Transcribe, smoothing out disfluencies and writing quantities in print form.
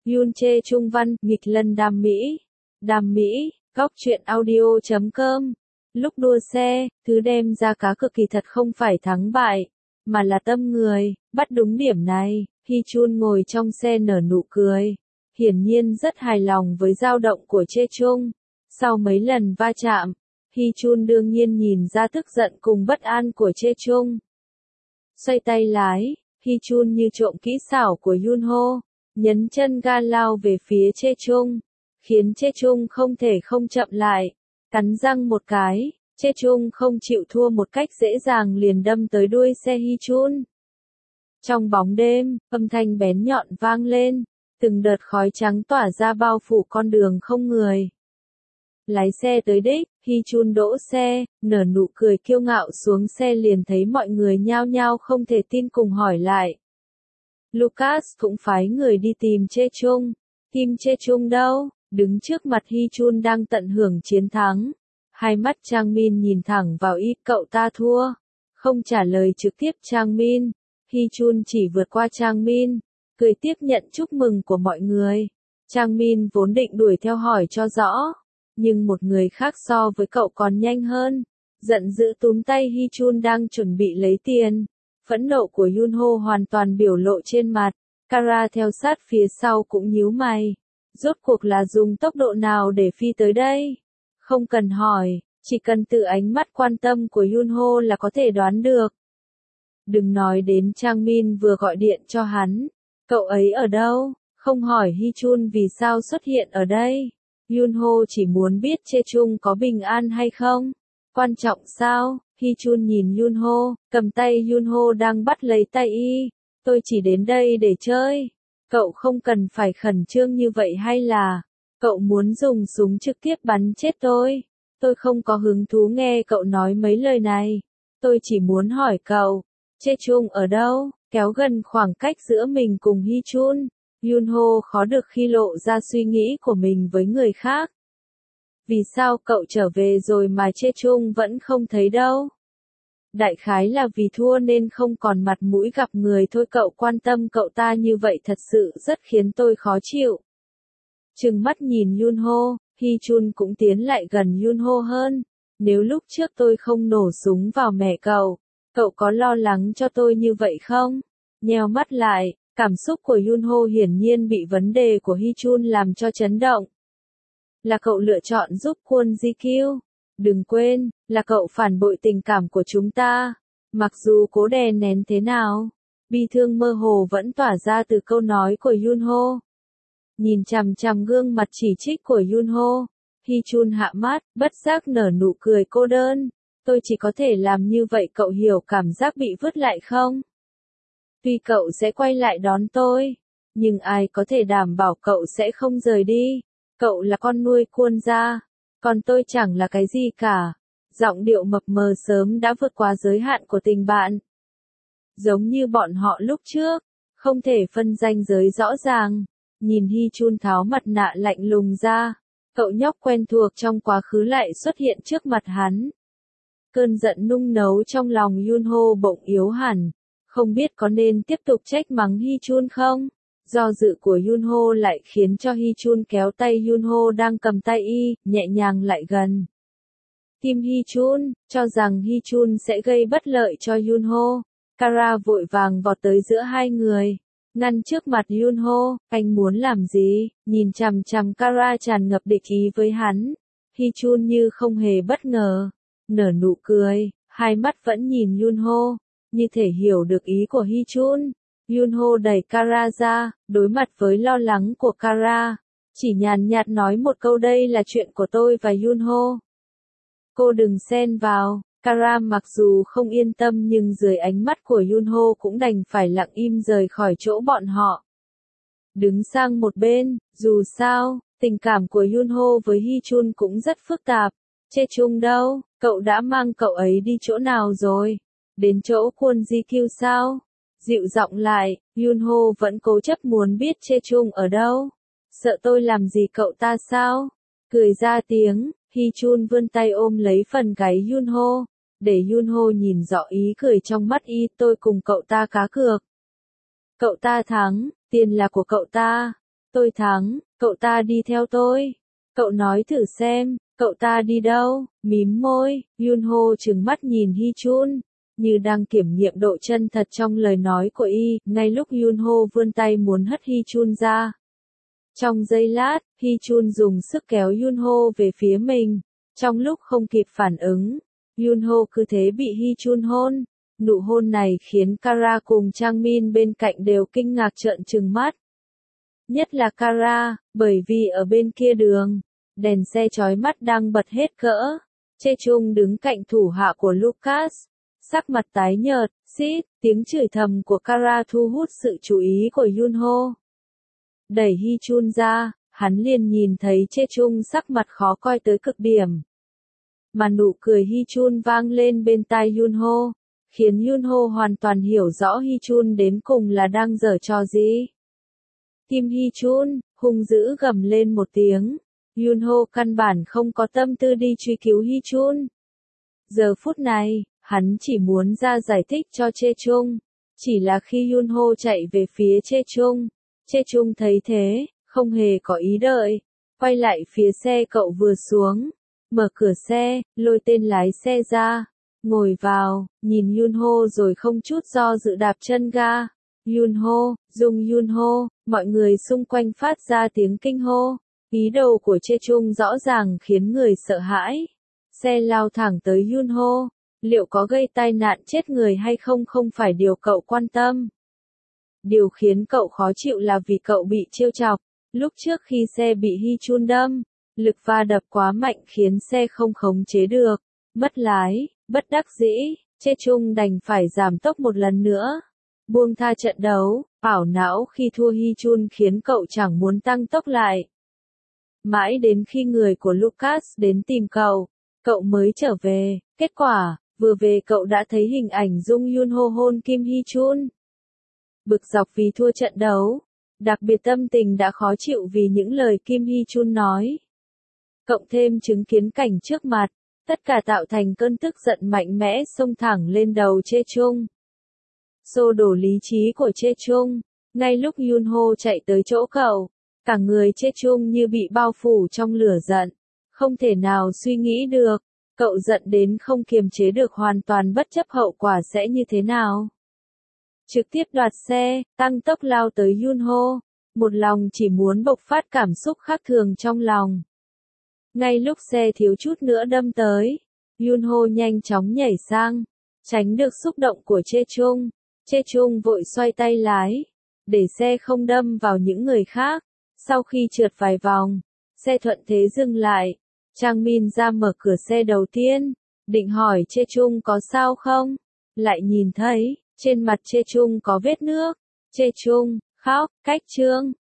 Yoon Chae Trung văn, nghịch lân đam mỹ. Đam mỹ, góc truyện audio.com. Lúc đua xe, thứ đem ra cá cược kỳ thật không phải thắng bại, mà là tâm người. Bắt đúng điểm này, Hee Chun ngồi trong xe nở nụ cười. Hiển nhiên rất hài lòng với dao động của Chae Chung. Sau mấy lần va chạm, Hee Chun đương nhiên nhìn ra tức giận cùng bất an của Chae Chung. Xoay tay lái, Hee Chun như trộm kỹ xảo của Yoon Ho, nhấn chân ga lao về phía Chae Chung, khiến Chae Chung không thể không chậm lại. Cắn răng một cái, Chae Chung không chịu thua một cách dễ dàng liền đâm tới đuôi xe Hee Chun. Trong bóng đêm, âm thanh bén nhọn vang lên, từng đợt khói trắng tỏa ra bao phủ con đường không người. Lái xe tới đích, Hee Chun đỗ xe, nở nụ cười kiêu ngạo xuống xe liền thấy mọi người nhao nhao không thể tin cùng hỏi lại. Lucas cũng phái người đi tìm Chae Chung. Tìm Chae Chung đâu? Đứng trước mặt Hee Chun đang tận hưởng chiến thắng. Hai mắt Chang Min nhìn thẳng vào y, cậu ta thua. Không trả lời trực tiếp Chang Min. Hee Chun chỉ vượt qua Chang Min, cười tiếp nhận chúc mừng của mọi người. Chang Min vốn định đuổi theo hỏi cho rõ, nhưng một người khác so với cậu còn nhanh hơn. Giận dữ túm tay Hee Chun đang chuẩn bị lấy tiền. Phẫn nộ của Yoon Ho hoàn toàn biểu lộ trên mặt. Kara theo sát phía sau cũng nhíu mày. Rốt cuộc là dùng tốc độ nào để phi tới đây? Không cần hỏi, chỉ cần từ ánh mắt quan tâm của Yoon Ho là có thể đoán được. Đừng nói đến Chang Min vừa gọi điện cho hắn. Cậu ấy ở đâu? Không hỏi Hee Chun vì sao xuất hiện ở đây. Yoon Ho chỉ muốn biết Chae Chung có bình an hay không. Quan trọng sao? Hee Chun nhìn Yoon Ho, cầm tay Yoon Ho đang bắt lấy tay y. Tôi chỉ đến đây để chơi. Cậu không cần phải khẩn trương như vậy hay là cậu muốn dùng súng trực tiếp bắn chết tôi? Tôi không có hứng thú nghe cậu nói mấy lời này. Tôi chỉ muốn hỏi cậu, Chae Chung ở đâu? Kéo gần khoảng cách giữa mình cùng Hee Chun. Yoon Ho khó được khi lộ ra suy nghĩ của mình với người khác. Vì sao cậu trở về rồi mà Chae Chung vẫn không thấy đâu? Đại khái là vì thua nên không còn mặt mũi gặp người thôi. Cậu quan tâm cậu ta như vậy thật sự rất khiến tôi khó chịu. Trừng mắt nhìn Yoon Ho, Hee Chun cũng tiến lại gần Yoon Ho hơn. Nếu lúc trước tôi không nổ súng vào mẹ cậu có lo lắng cho tôi như vậy không? Nheo mắt lại, cảm xúc của Yoon Ho hiển nhiên bị vấn đề của Hee Chun làm cho chấn động. Là cậu lựa chọn giúp Kwon Ji Kyu. Đừng quên, là cậu phản bội tình cảm của chúng ta. Mặc dù cố đè nén thế nào, bi thương mơ hồ vẫn tỏa ra từ câu nói của Yoon Ho. Nhìn chằm chằm gương mặt chỉ trích của Yoon Ho, Hee Chun hạ mắt, bất giác nở nụ cười cô đơn. Tôi chỉ có thể làm như vậy, cậu hiểu cảm giác bị vứt lại không? Tuy cậu sẽ quay lại đón tôi, nhưng ai có thể đảm bảo cậu sẽ không rời đi? Cậu là con nuôi Kwon gia, còn tôi chẳng là cái gì cả. Giọng điệu mập mờ sớm đã vượt qua giới hạn của tình bạn. Giống như bọn họ lúc trước, không thể phân ranh giới rõ ràng. Nhìn Hee Chun tháo mặt nạ lạnh lùng ra, cậu nhóc quen thuộc trong quá khứ lại xuất hiện trước mặt hắn. Cơn giận nung nấu trong lòng Yoon Ho bỗng yếu hẳn, không biết có nên tiếp tục trách mắng Hee Chun không? Do dự của Yoon Ho lại khiến cho Hee Chun kéo tay Yoon Ho đang cầm tay y, nhẹ nhàng lại gần. Tim Hee Chun, cho rằng Hee Chun sẽ gây bất lợi cho Yoon Ho. Kara vội vàng vọt tới giữa hai người, ngăn trước mặt Yoon Ho. Anh muốn làm gì? Nhìn chằm chằm Kara tràn ngập địch ý với hắn. Hee Chun như không hề bất ngờ, nở nụ cười, hai mắt vẫn nhìn Yoon Ho, như thể hiểu được ý của Hee Chun. Yoon Ho đẩy Kara ra, đối mặt với lo lắng của Kara, chỉ nhàn nhạt nói một câu, đây là chuyện của tôi và Yoon Ho. Cô đừng xen vào. Kara mặc dù không yên tâm nhưng dưới ánh mắt của Yoon Ho cũng đành phải lặng im rời khỏi chỗ bọn họ. Đứng sang một bên, dù sao, tình cảm của Yoon Ho với Hee Chun cũng rất phức tạp. Chae Chung đâu? Cậu đã mang cậu ấy đi chỗ nào rồi? Đến chỗ Kwon Ji Kyu sao? Dịu giọng lại, Yoon Ho vẫn cố chấp muốn biết Chae Chung ở đâu. Sợ tôi làm gì cậu ta sao? Cười ra tiếng, Hee Chun vươn tay ôm lấy phần gáy Yoon Ho, để Yoon Ho nhìn rõ ý cười trong mắt y. Tôi cùng cậu ta cá cược. Cậu ta thắng, tiền là của cậu ta. Tôi thắng, cậu ta đi theo tôi. Cậu nói thử xem, cậu ta đi đâu? Mím môi, Yunho trừng mắt nhìn Hichun, như đang kiểm nghiệm độ chân thật trong lời nói của y, ngay lúc Yunho vươn tay muốn hất Hichun ra. Trong giây lát, Hichun dùng sức kéo Yunho về phía mình. Trong lúc không kịp phản ứng, Yunho cứ thế bị Hichun hôn. Nụ hôn này khiến Kara cùng Changmin bên cạnh đều kinh ngạc trợn trừng mắt. Nhất là Kara, bởi vì ở bên kia đường, đèn xe chói mắt đang bật hết cỡ. Chechung đứng cạnh thủ hạ của Lucas, sắc mặt tái nhợt, xít, tiếng chửi thầm của Kara thu hút sự chú ý của Yunho. Đẩy Hichun ra, hắn liền nhìn thấy Chechung sắc mặt khó coi tới cực điểm. Mà nụ cười Hichun vang lên bên tai Yunho, khiến Yunho hoàn toàn hiểu rõ Hichun đến cùng là đang giở trò gì. Tim Hichun, hung dữ gầm lên một tiếng. Yunho căn bản không có tâm tư đi truy cứu Hichun. Giờ phút này, hắn chỉ muốn ra giải thích cho Chechung. Chỉ là khi Yunho chạy về phía Chechung, Chechung thấy thế, không hề có ý đợi. Quay lại phía xe cậu vừa xuống, mở cửa xe, lôi tên lái xe ra, ngồi vào, nhìn Yunho rồi không chút do dự đạp chân ga. Yunho, Yunho, mọi người xung quanh phát ra tiếng kinh hô. Ý đồ của Chechung rõ ràng khiến người sợ hãi. Xe lao thẳng tới Yunho, liệu có gây tai nạn chết người hay không không phải điều cậu quan tâm. Điều khiến cậu khó chịu là vì cậu bị trêu chọc. Lúc trước khi xe bị Hichun đâm, lực va đập quá mạnh khiến xe không khống chế được, mất lái, bất đắc dĩ, Chechung đành phải giảm tốc một lần nữa. Buông tha trận đấu, ảo não khi thua Hichun khiến cậu chẳng muốn tăng tốc lại. Mãi đến khi người của Lucas đến tìm cậu mới trở về, kết quả, vừa về cậu đã thấy hình ảnh Yunho hôn Kim Hichun. Bực dọc vì thua trận đấu, đặc biệt tâm tình đã khó chịu vì những lời Kim Hichun nói. Cộng thêm chứng kiến cảnh trước mặt, tất cả tạo thành cơn tức giận mạnh mẽ xông thẳng lên đầu Chechung. Xô đổ lý trí của Chechung, ngay lúc Yunho chạy tới chỗ cậu, cả người Chechung như bị bao phủ trong lửa giận, không thể nào suy nghĩ được, cậu giận đến không kiềm chế được hoàn toàn bất chấp hậu quả sẽ như thế nào. Trực tiếp đoạt xe, tăng tốc lao tới Yunho, một lòng chỉ muốn bộc phát cảm xúc khác thường trong lòng. Ngay lúc xe thiếu chút nữa đâm tới, Yunho nhanh chóng nhảy sang, tránh được xúc động của Chechung. Chechung vội xoay tay lái, để xe không đâm vào những người khác. Sau khi trượt vài vòng, xe thuận thế dừng lại. Changmin ra mở cửa xe đầu tiên, định hỏi Chechung có sao không, lại nhìn thấy, trên mặt Chechung có vết nước. Chechung, khóc, cách trương,